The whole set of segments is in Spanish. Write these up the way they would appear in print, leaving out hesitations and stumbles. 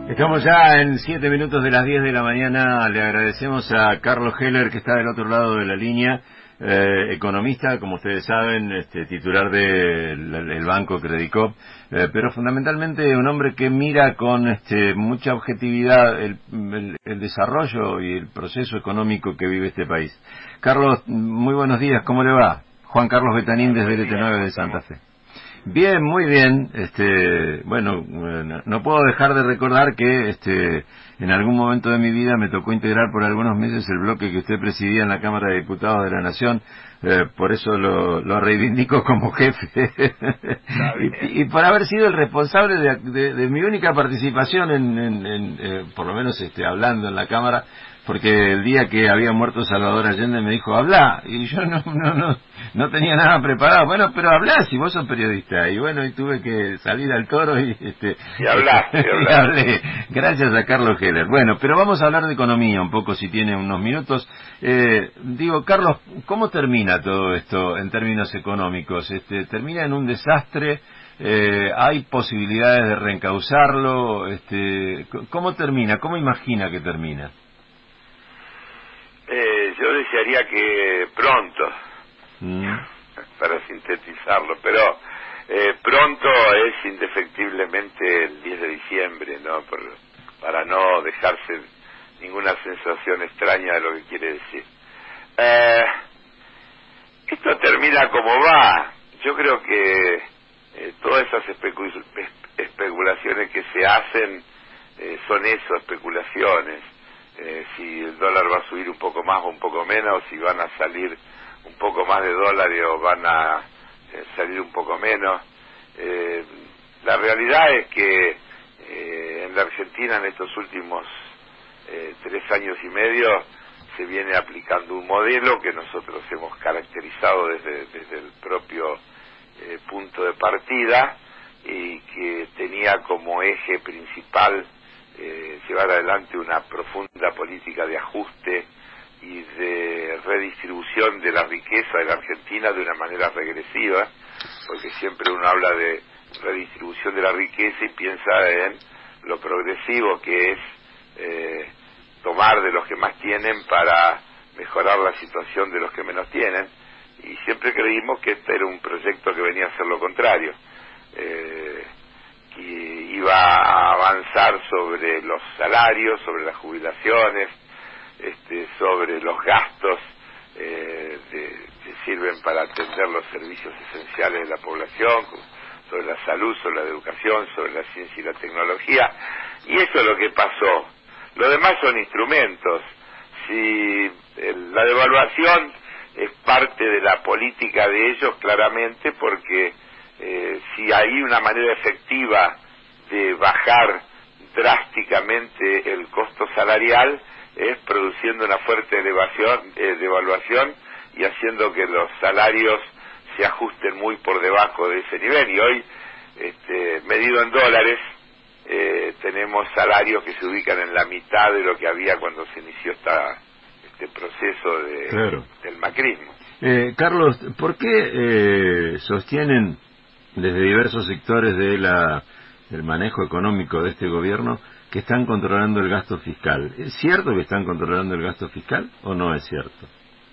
Estamos ya en 7 minutos de las 10 de la mañana. Le agradecemos a Carlos Heller, que está del otro lado de la línea, economista, como ustedes saben, titular del banco Credicop, pero fundamentalmente un hombre que mira con mucha objetividad el desarrollo y el proceso económico que vive este país. Carlos, muy buenos días, ¿cómo le va? Juan Carlos Betanín desde el ET9 de Santa Fe. Bien, muy bien. Bueno, no puedo dejar de recordar que en algún momento de mi vida me tocó integrar por algunos meses el bloque que usted presidía en la Cámara de Diputados de la Nación. Por eso lo reivindico como jefe. y por haber sido el responsable de mi única participación por lo menos hablando en la Cámara, porque el día que había muerto Salvador Allende me dijo, habla, y yo no tenía nada preparado. Bueno, pero hablá si vos sos periodista. Y bueno, y tuve que salir al toro y hablé. Gracias a Carlos Heller. Bueno, pero vamos a hablar de economía un poco, si tiene unos minutos. Carlos, ¿cómo termina todo esto en términos económicos? ¿Termina en un desastre? ¿Hay posibilidades de reencauzarlo? ¿Cómo termina? ¿Cómo imagina que termina? Yo desearía que pronto, para sintetizarlo, pero pronto es indefectiblemente el 10 de diciembre, ¿no? Para no dejarse ninguna sensación extraña de lo que quiere decir. Esto termina como va. Yo creo que todas esas especulaciones que se hacen son eso, especulaciones. Si el dólar va a subir un poco más o un poco menos, si van a salir un poco más de dólares o van a salir un poco menos. La realidad es que en la Argentina en estos últimos 3 años y medio se viene aplicando un modelo que nosotros hemos caracterizado desde el propio punto de partida y que tenía como eje principal llevar adelante una profunda política de ajuste y de redistribución de la riqueza de la Argentina de una manera regresiva, porque siempre uno habla de redistribución de la riqueza y piensa en lo progresivo que es tomar de los que más tienen para mejorar la situación de los que menos tienen, y siempre creímos que este era un proyecto que venía a hacer lo contrario, que iba a avanzar sobre los salarios, sobre las jubilaciones, sobre los gastos que sirven para atender los servicios esenciales de la población, sobre la salud, sobre la educación, sobre la ciencia y la tecnología, y eso es lo que pasó. Lo demás son instrumentos. Si la devaluación es parte de la política de ellos, claramente, porque si hay una manera efectiva de bajar drásticamente el costo salarial es produciendo una fuerte devaluación y haciendo que los salarios se ajusten muy por debajo de ese nivel. Y hoy, medido en dólares, tenemos salarios que se ubican en la mitad de lo que había cuando se inició este proceso del macrismo. Carlos, ¿por qué sostienen desde diversos sectores del manejo económico de este gobierno que están controlando el gasto fiscal? ¿Es cierto que están controlando el gasto fiscal o no es cierto?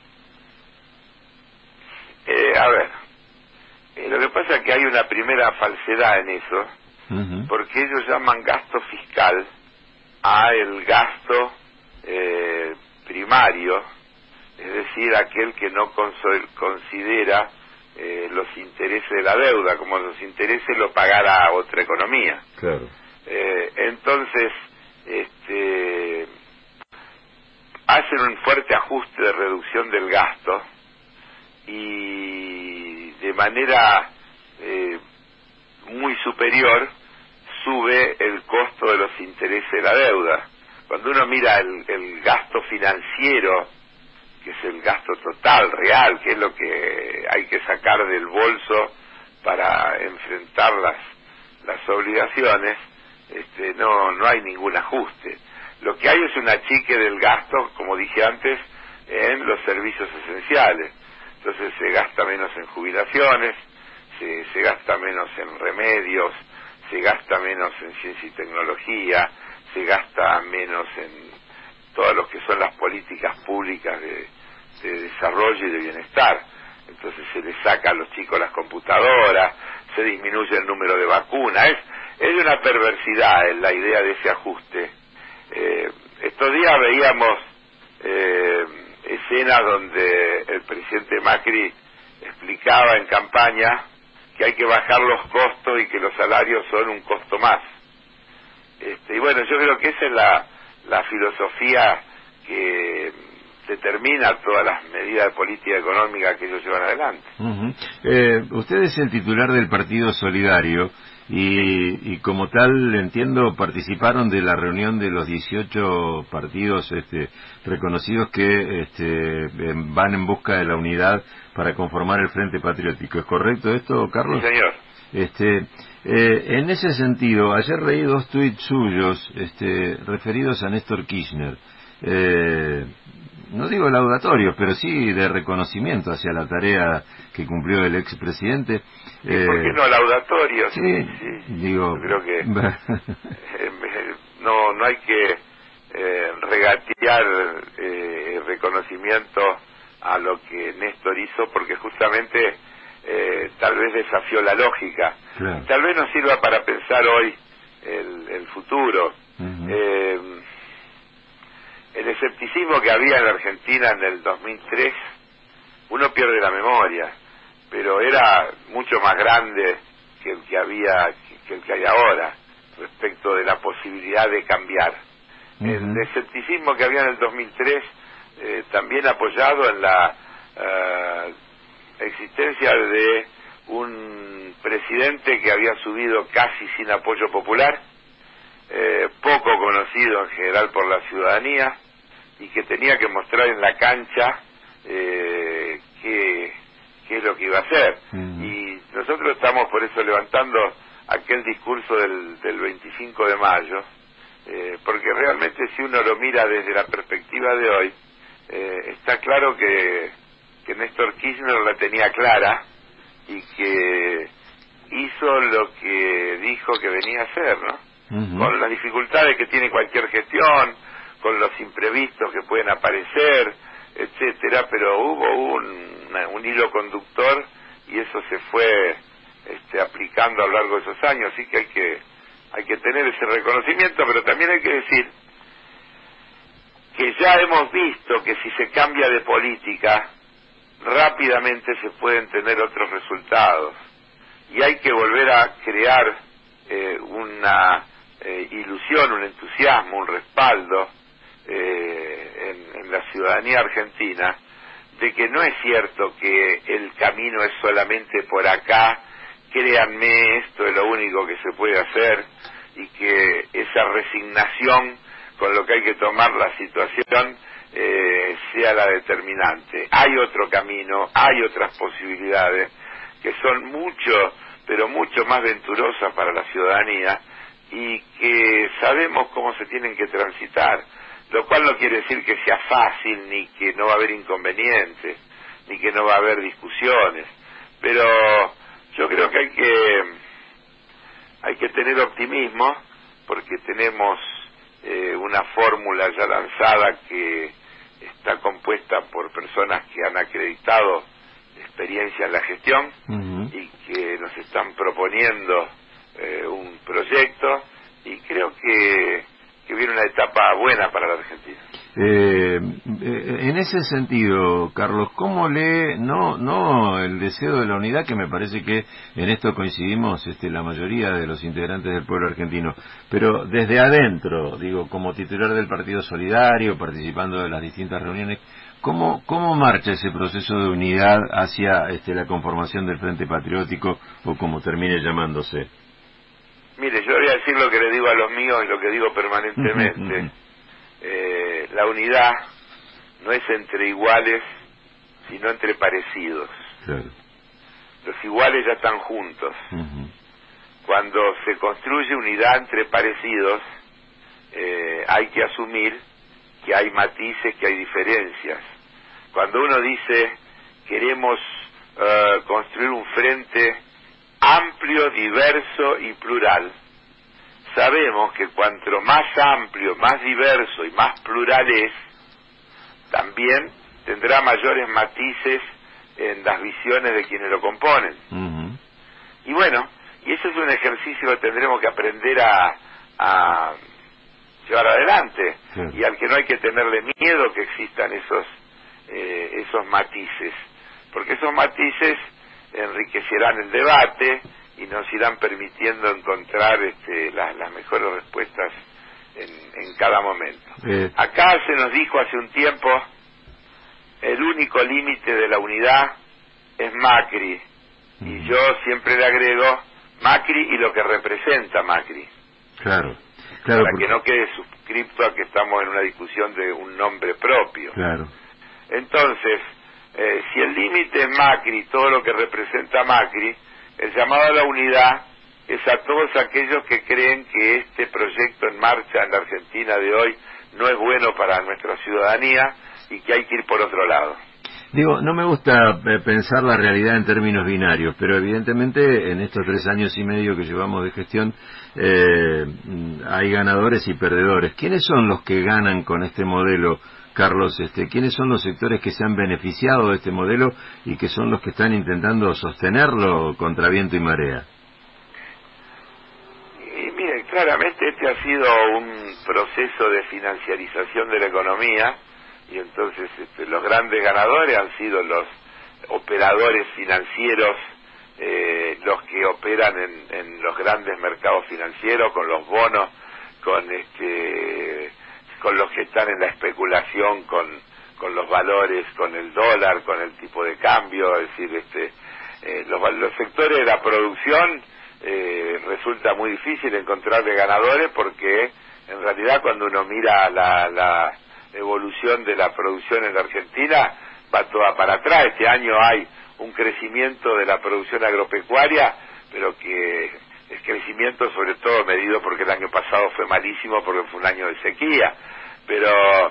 Lo que pasa es que hay una primera falsedad en eso, porque ellos llaman gasto fiscal a el gasto primario, es decir, aquel que no considera los intereses de la deuda, como los intereses lo pagara otra economía. Claro. Entonces, hacen un fuerte ajuste de reducción del gasto y de manera muy superior sube el costo de los intereses de la deuda. Cuando uno mira el gasto financiero, que es el gasto total, real, que es lo que hay que sacar del bolso para enfrentar las obligaciones, no hay ningún ajuste. Lo que hay es un achique del gasto, como dije antes, en los servicios esenciales. Entonces se gasta menos en jubilaciones, se gasta menos en remedios, se gasta menos en ciencia y tecnología, se gasta menos en todo lo que son las políticas públicas de desarrollo y de bienestar. Entonces se les saca a los chicos las computadoras, se disminuye el número de vacunas. Es una perversidad en la idea de ese ajuste. Estos días veíamos escenas donde el presidente Macri explicaba en campaña que hay que bajar los costos y que los salarios son un costo más. Y bueno, yo creo que esa es la filosofía que determina todas las medidas de política económica que ellos llevan adelante. Usted es el titular del Partido Solidario y como tal, entiendo, participaron de la reunión de los 18 partidos reconocidos que van en busca de la unidad para conformar el Frente Patriótico. ¿Es correcto esto, Carlos? Sí, señor. En ese sentido, ayer leí 2 tuits suyos referidos a Néstor Kirchner. No digo laudatorios, pero sí de reconocimiento hacia la tarea que cumplió el expresidente. ¿Y por qué no laudatorios? Sí, digo... Yo creo que no hay que regatear reconocimiento a lo que Néstor hizo, porque justamente tal vez desafió la lógica. Claro. Tal vez nos sirva para pensar hoy el futuro. El escepticismo que había en la Argentina en el 2003, uno pierde la memoria, pero era mucho más grande que el que hay ahora respecto de la posibilidad de cambiar. El escepticismo que había en el 2003, también apoyado en la existencia de un presidente que había subido casi sin apoyo popular, poco conocido en general por la ciudadanía, y que tenía que mostrar en la cancha qué es lo que iba a hacer. Y nosotros estamos por eso levantando aquel discurso del 25 de mayo, porque realmente si uno lo mira desde la perspectiva de hoy, está claro que Néstor Kirchner la tenía clara y que hizo lo que dijo que venía a hacer, ¿no? Con las dificultades que tiene cualquier gestión, con los imprevistos que pueden aparecer, etcétera, pero hubo un hilo conductor y eso se fue aplicando a lo largo de esos años, así que hay que tener ese reconocimiento, pero también hay que decir que ya hemos visto que si se cambia de política rápidamente se pueden tener otros resultados y hay que volver a crear una ilusión, un entusiasmo, un respaldo en la ciudadanía argentina de que no es cierto que el camino es solamente por acá, créanme, esto es lo único que se puede hacer, y que esa resignación con lo que hay que tomar la situación sea la determinante. Hay otro camino, hay otras posibilidades que son mucho, pero mucho más venturosas para la ciudadanía y que sabemos cómo se tienen que transitar, lo cual no quiere decir que sea fácil, ni que no va a haber inconvenientes, ni que no va a haber discusiones, pero yo creo que hay que tener optimismo, porque tenemos una fórmula ya lanzada que está compuesta por personas que han acreditado experiencia en la gestión y que nos están proponiendo un proyecto, y creo que viene una etapa buena para la Argentina. En ese sentido, Carlos, ¿cómo lee no el deseo de la unidad, que me parece que en esto coincidimos la mayoría de los integrantes del pueblo argentino, pero desde adentro, digo, como titular del Partido Solidario, participando de las distintas reuniones, ¿cómo marcha ese proceso de unidad hacia la conformación del Frente Patriótico, o como termine llamándose? Mire, yo voy a decir lo que le digo a los míos y lo que digo permanentemente. La unidad no es entre iguales, sino entre parecidos. Claro. Los iguales ya están juntos. Cuando se construye unidad entre parecidos, hay que asumir que hay matices, que hay diferencias. Cuando uno dice queremos construir un frente amplio, diverso y plural, sabemos que cuanto más amplio, más diverso y más plural es, también tendrá mayores matices en las visiones de quienes lo componen. Uh-huh. Y bueno, y ese es un ejercicio que tendremos que aprender a llevar adelante, sí, y al que no hay que tenerle miedo que existan esos matices, porque esos matices enriquecerán el debate y nos irán permitiendo encontrar las mejores respuestas en cada momento. Acá se nos dijo hace un tiempo, el único límite de la unidad es Macri, y yo siempre le agrego Macri y lo que representa Macri. Claro, para que no quede suscripto a que estamos en una discusión de un nombre propio. Claro. Entonces, si el límite es Macri, todo lo que representa Macri, el llamado a la unidad es a todos aquellos que creen que este proyecto en marcha en la Argentina de hoy no es bueno para nuestra ciudadanía y que hay que ir por otro lado. Digo, no me gusta pensar la realidad en términos binarios, pero evidentemente en estos 3 años y medio que llevamos de gestión hay ganadores y perdedores. ¿Quiénes son los que ganan con este modelo, Carlos? ¿Quiénes son los sectores que se han beneficiado de este modelo y que son los que están intentando sostenerlo contra viento y marea? Y miren, claramente este ha sido un proceso de financiarización de la economía, y entonces los grandes ganadores han sido los operadores financieros, los que operan en los grandes mercados financieros, con los bonos, con los que están en la especulación con los valores, con el dólar, con el tipo de cambio. Es decir, los sectores de la producción resulta muy difícil encontrarle ganadores, porque en realidad cuando uno mira la evolución de la producción en la Argentina, va toda para atrás. Este año hay un crecimiento de la producción agropecuaria, pero que es crecimiento sobre todo medido porque el año pasado fue malísimo, porque fue un año de sequía, pero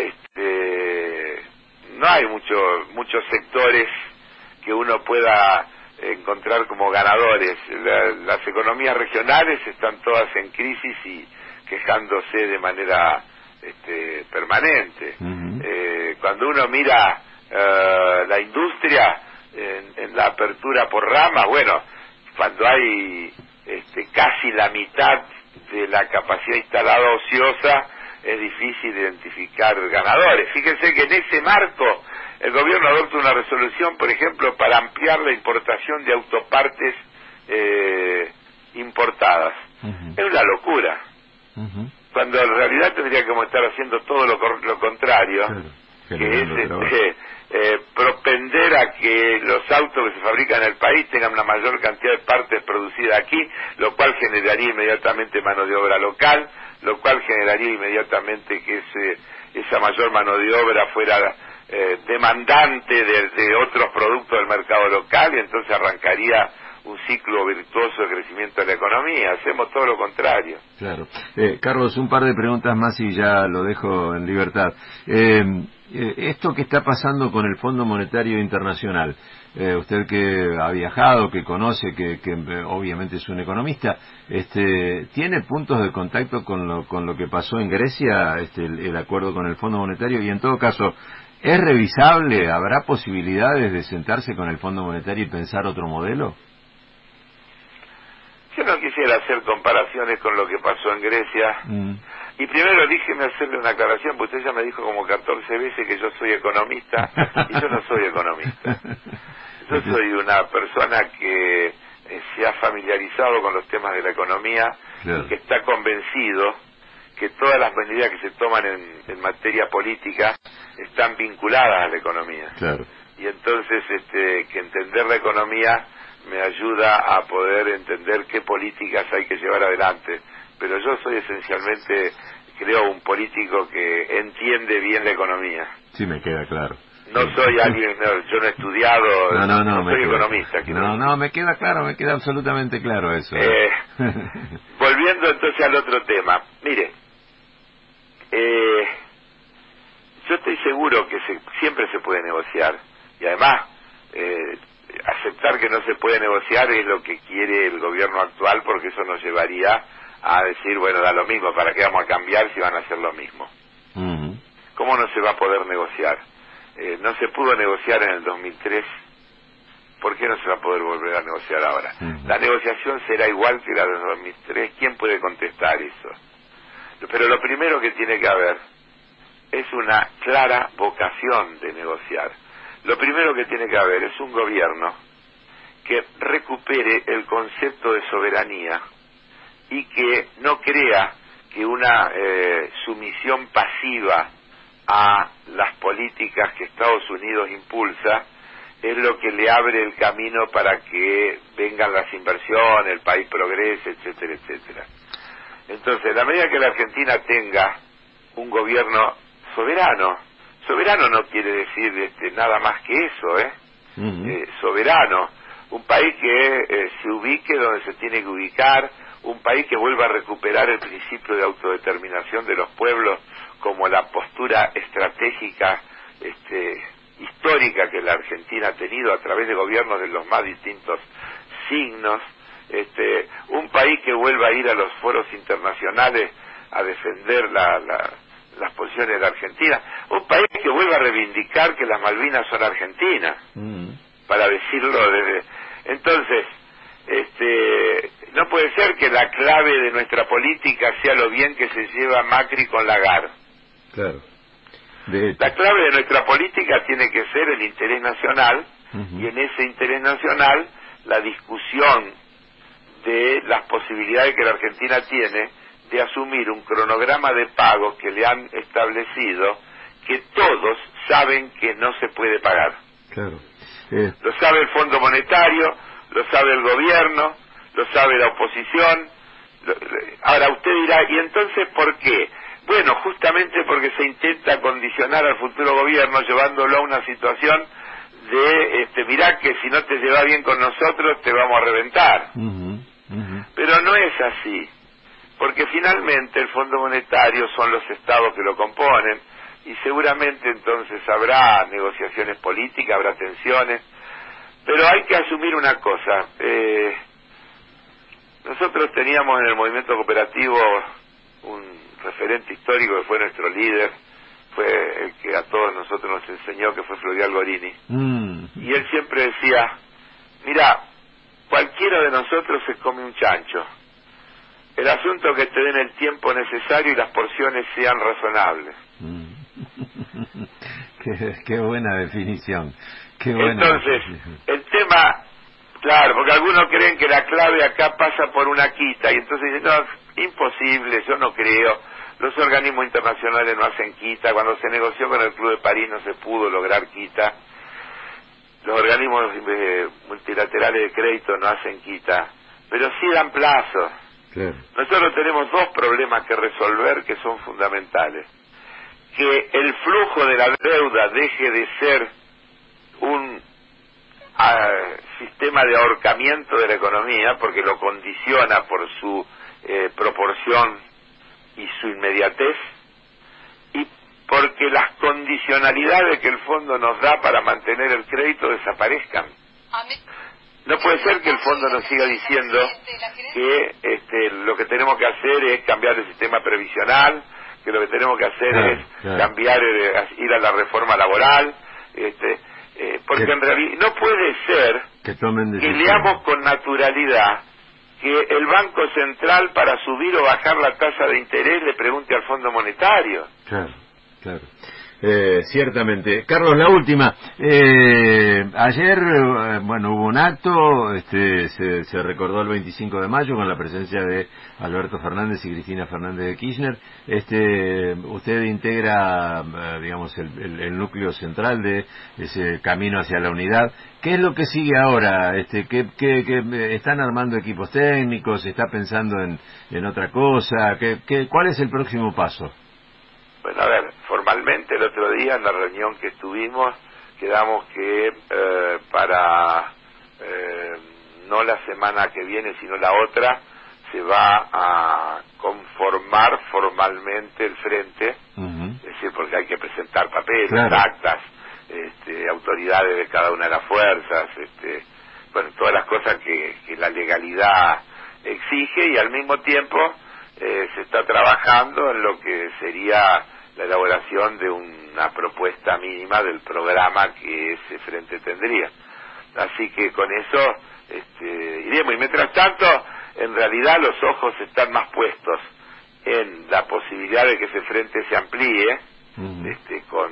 no hay muchos sectores que uno pueda encontrar como ganadores. Las economías regionales están todas en crisis y quejándose de manera permanente. Uh-huh. Cuando uno mira la industria en la apertura por ramas, bueno, cuando hay casi la mitad de la capacidad instalada ociosa, es difícil identificar ganadores. Fíjense que en ese marco el gobierno adopta una resolución, por ejemplo, para ampliar la importación de autopartes importadas. Uh-huh. Es una locura. Uh-huh. Cuando en realidad tendríamos que estar haciendo todo lo contrario, claro, que es propender a que los autos que se fabrican en el país tengan una mayor cantidad de partes producidas aquí, lo cual generaría inmediatamente mano de obra local, lo cual generaría inmediatamente que esa mayor mano de obra fuera demandante de otros productos del mercado local, y entonces arrancaría un ciclo virtuoso de crecimiento de la economía. Hacemos todo lo contrario. Claro. Carlos, un par de preguntas más y ya lo dejo en libertad. Esto que está pasando con el Fondo Monetario Internacional, usted que ha viajado, que conoce, que obviamente es un economista, ¿tiene puntos de contacto con lo que pasó en Grecia, el acuerdo con el Fondo Monetario? Y en todo caso, ¿es revisable? ¿Habrá posibilidades de sentarse con el Fondo Monetario y pensar otro modelo? Yo no quisiera hacer comparaciones con lo que pasó en Grecia. Y primero déjeme hacerle una aclaración, porque usted ya me dijo como 14 veces que yo soy economista, y yo no soy economista. Yo soy una persona que se ha familiarizado con los temas de la economía, claro, y que está convencido que todas las medidas que se toman en materia política están vinculadas a la economía. Claro. Y entonces que entender la economía me ayuda a poder entender qué políticas hay que llevar adelante. Pero yo soy esencialmente, creo, un político que entiende bien la economía. Sí, me queda claro. No soy alguien, yo no he estudiado, no soy economista. No, me queda claro, me queda absolutamente claro eso. Volviendo entonces al otro tema, mire, yo estoy seguro que siempre se puede negociar, y además aceptar que no se puede negociar es lo que quiere el gobierno actual, porque eso nos llevaría a decir, bueno, da lo mismo, ¿para qué vamos a cambiar si van a hacer lo mismo? ¿Cómo no se va a poder negociar? No se pudo negociar en el 2003, ¿por qué no se va a poder volver a negociar ahora? La negociación será igual que la del 2003, ¿quién puede contestar eso? Pero lo primero que tiene que haber es una clara vocación de negociar. Lo primero que tiene que haber es un gobierno que recupere el concepto de soberanía y que no crea que una sumisión pasiva a las políticas que Estados Unidos impulsa es lo que le abre el camino para que vengan las inversiones, el país progrese, etcétera, etcétera. Entonces, a medida que la Argentina tenga un gobierno soberano no quiere decir nada más que eso, soberano, un país que se ubique donde se tiene que ubicar, un país que vuelva a recuperar el principio de autodeterminación de los pueblos como la postura estratégica histórica que la Argentina ha tenido a través de gobiernos de los más distintos signos, un país que vuelva a ir a los foros internacionales a defender las posiciones de la Argentina, un país que vuelva a reivindicar que las Malvinas son argentinas, para decirlo desde... Entonces, no puede ser que la clave de nuestra política sea lo bien que se lleva Macri con Lagarde. Claro. La clave de nuestra política tiene que ser el interés nacional, y en ese interés nacional la discusión de las posibilidades que la Argentina tiene de asumir un cronograma de pagos que le han establecido, que todos saben que no se puede pagar. Claro. Lo sabe el Fondo Monetario, lo sabe el gobierno, lo sabe la oposición. Ahora usted dirá, ¿y entonces por qué? Bueno, justamente porque se intenta condicionar al futuro gobierno llevándolo a una situación de, mirá que si no te llevas bien con nosotros te vamos a reventar. Pero no es así, porque finalmente el Fondo Monetario son los estados que lo componen, y seguramente entonces habrá negociaciones políticas, habrá tensiones, pero hay que asumir una cosa. Nosotros teníamos en el movimiento cooperativo un referente histórico que fue nuestro líder, fue el que a todos nosotros nos enseñó, que fue Florial Gorini, y él siempre decía, mira, cualquiera de nosotros se come un chancho, el asunto es que te den el tiempo necesario y las porciones sean razonables. Qué buena definición. Entonces, el tema, claro, porque algunos creen que la clave acá pasa por una quita, y entonces dicen, no, imposible, yo no creo, los organismos internacionales no hacen quita, cuando se negoció con el Club de París no se pudo lograr quita, los organismos multilaterales de crédito no hacen quita, pero sí dan plazos. Claro. Nosotros tenemos dos problemas que resolver que son fundamentales: que el flujo de la deuda deje de ser un sistema de ahorcamiento de la economía, porque lo condiciona por su proporción y su inmediatez, y porque las condicionalidades que el fondo nos da para mantener el crédito desaparezcan. No puede ser que el fondo nos siga diciendo que lo que tenemos que hacer es cambiar el sistema previsional, que lo que tenemos que hacer es cambiar, ir a la reforma laboral, porque en realidad no puede ser que leamos con naturalidad que el Banco Central, para subir o bajar la tasa de interés, le pregunte al Fondo Monetario. Claro. Ciertamente. Carlos, la última. Ayer, hubo un acto, se recordó el 25 de mayo con la presencia de Alberto Fernández y Cristina Fernández de Kirchner. Usted integra, digamos, el núcleo central de ese camino hacia la unidad. ¿Qué es lo que sigue ahora? ¿Qué están armando equipos técnicos? ¿Está pensando en otra cosa? ¿Cuál es el próximo paso? Bueno, a ver, formalmente el otro día en la reunión que estuvimos quedamos que para no la semana que viene sino la otra se va a conformar formalmente el frente, es decir, porque hay que presentar papeles, actas, autoridades de cada una de las fuerzas, todas las cosas que la legalidad exige, y al mismo tiempo se está trabajando en lo que sería la elaboración de una propuesta mínima del programa que ese frente tendría. Así que con eso iremos. Y mientras tanto, en realidad los ojos están más puestos en la posibilidad de que ese frente se amplíe, con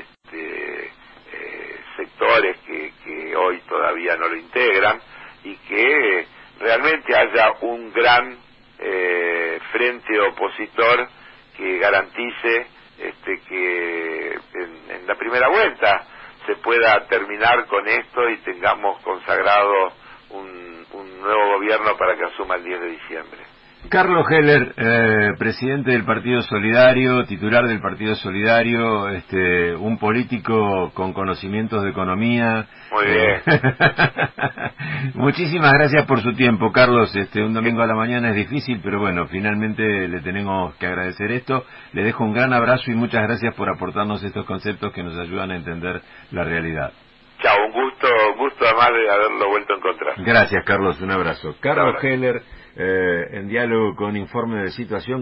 sectores que hoy todavía no lo integran, y que realmente haya un gran frente opositor que garantice que en la primera vuelta se pueda terminar con esto y tengamos consagrado un nuevo gobierno para que asuma el 10 de diciembre. Carlos Heller, presidente del Partido Solidario, titular del Partido Solidario, un político con conocimientos de economía. Muy bien. Muchísimas gracias por su tiempo, Carlos. Un domingo a la mañana es difícil, pero bueno, finalmente le tenemos que agradecer esto. Le dejo un gran abrazo y muchas gracias por aportarnos estos conceptos que nos ayudan a entender la realidad. Chao, un gusto además de haberlo vuelto a encontrar. Gracias, Carlos, un abrazo. Carlos Heller, en diálogo con Informe de Situación.